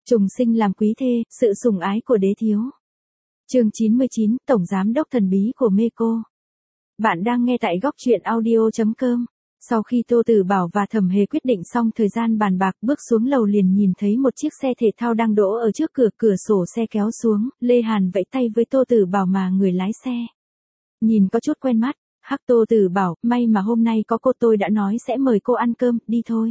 Trùng sinh làm quý thê, sự sủng ái của đế thiếu. Chương 99, Tổng Giám đốc thần bí của Meco. Bạn đang nghe tại góc truyện audio.com. Sau khi Tô Tử Bảo và Thẩm Hề quyết định xong thời gian bàn bạc, bước xuống lầu liền nhìn thấy một chiếc xe thể thao đang đỗ ở trước cửa, cửa sổ xe kéo xuống, Lê Hàn vẫy tay với Tô Tử Bảo mà người lái xe. Nhìn có chút quen mắt, hắc. Tô Tử Bảo, may mà hôm nay có cô, tôi đã nói sẽ mời cô ăn cơm, đi thôi.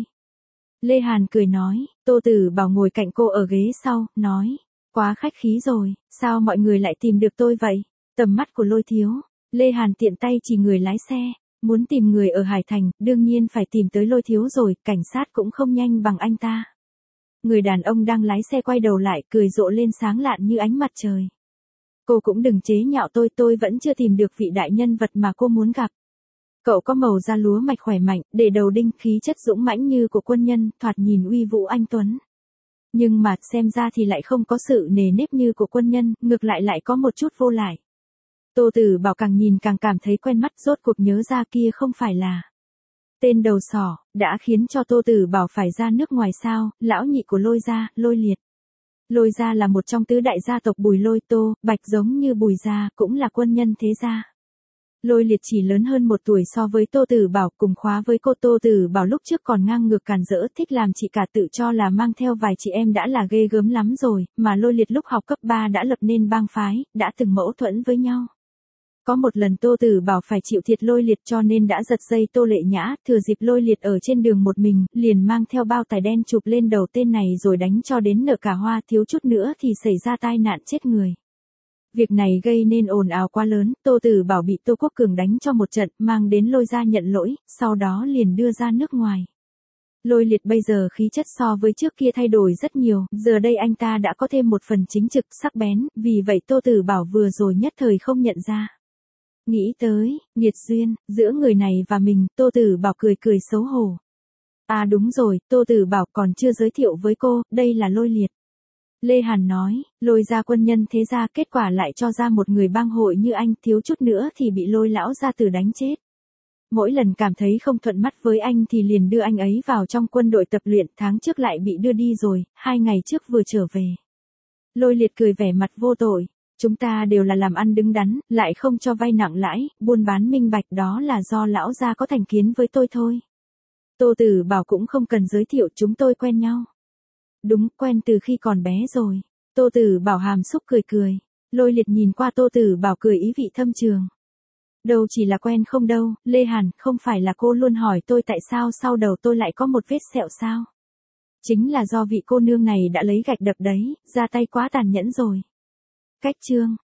Lê Hàn cười nói. Tô Tử Bảo ngồi cạnh cô ở ghế sau, nói, quá khách khí rồi, sao mọi người lại tìm được tôi vậy? Tầm mắt của Lôi Thiếu. Lê Hàn tiện tay chỉ người lái xe, muốn tìm người ở Hải Thành, đương nhiên phải tìm tới Lôi Thiếu rồi, cảnh sát cũng không nhanh bằng anh ta. Người đàn ông đang lái xe quay đầu lại, cười rộ lên sáng lạn như ánh mặt trời. Cô cũng đừng chế nhạo tôi vẫn chưa tìm được vị đại nhân vật mà cô muốn gặp. Cậu có màu da lúa mạch khỏe mạnh, để đầu đinh, khí chất dũng mãnh như của quân nhân, thoạt nhìn uy vũ anh tuấn. Nhưng mà xem ra thì lại không có sự nề nếp như của quân nhân, ngược lại có một chút vô lại. Tô Tử Bảo càng nhìn càng cảm thấy quen mắt, rốt cuộc nhớ ra kia không phải là tên đầu sỏ, đã khiến cho Tô Tử Bảo phải ra nước ngoài sao, lão nhị của Lôi gia, Lôi Liệt. Lôi gia là một trong tứ đại gia tộc Bùi Lôi Tô, Bạch giống như Bùi gia, cũng là quân nhân thế gia. Lôi Liệt chỉ lớn hơn 1 tuổi so với Tô Tử Bảo, cùng khóa với cô. Tô Tử Bảo lúc trước còn ngang ngược càn rỡ, thích làm chị cả, tự cho là mang theo vài chị em đã là ghê gớm lắm rồi, mà Lôi Liệt lúc học cấp 3 đã lập nên bang phái, đã từng mâu thuẫn với nhau. Có một lần Tô Tử Bảo phải chịu thiệt Lôi Liệt cho nên đã giật dây Tô Lệ Nhã, thừa dịp Lôi Liệt ở trên đường một mình, liền mang theo bao tải đen chụp lên đầu tên này rồi đánh cho đến nở cả hoa, thiếu chút nữa thì xảy ra tai nạn chết người. Việc này gây nên ồn ào quá lớn, Tô Tử Bảo bị Tô Quốc Cường đánh cho một trận, mang đến Lôi gia nhận lỗi, sau đó liền đưa ra nước ngoài. Lôi Liệt bây giờ khí chất so với trước kia thay đổi rất nhiều, giờ đây anh ta đã có thêm một phần chính trực, sắc bén, vì vậy Tô Tử Bảo vừa rồi nhất thời không nhận ra. Nghĩ tới, nghiệt duyên, giữa người này và mình, Tô Tử Bảo cười xấu hổ. À đúng rồi, Tô Tử Bảo còn chưa giới thiệu với cô, đây là Lôi Liệt. Lê Hàn nói, Lôi gia quân nhân thế gia, kết quả lại cho ra một người bang hội như anh, thiếu chút nữa thì bị Lôi lão gia tử đánh chết. Mỗi lần cảm thấy không thuận mắt với anh thì liền đưa anh ấy vào trong quân đội tập luyện, tháng trước lại bị đưa đi rồi, 2 ngày trước vừa trở về. Lôi Liệt cười vẻ mặt vô tội, chúng ta đều là làm ăn đứng đắn, lại không cho vay nặng lãi, buôn bán minh bạch, đó là do lão gia có thành kiến với tôi thôi. Tô Tử Bảo cũng không cần giới thiệu, chúng tôi quen nhau. Đúng, quen từ khi còn bé rồi. Tô Tử Bảo hàm xúc cười. Lôi Liệt nhìn qua Tô Tử Bảo cười ý vị thâm trường. Đâu chỉ là quen không đâu, Lê Hàn, không phải là cô luôn hỏi tôi tại sao sau đầu tôi lại có một vết sẹo sao? Chính là do vị cô nương này đã lấy gạch đập đấy, ra tay quá tàn nhẫn rồi. Cách chương.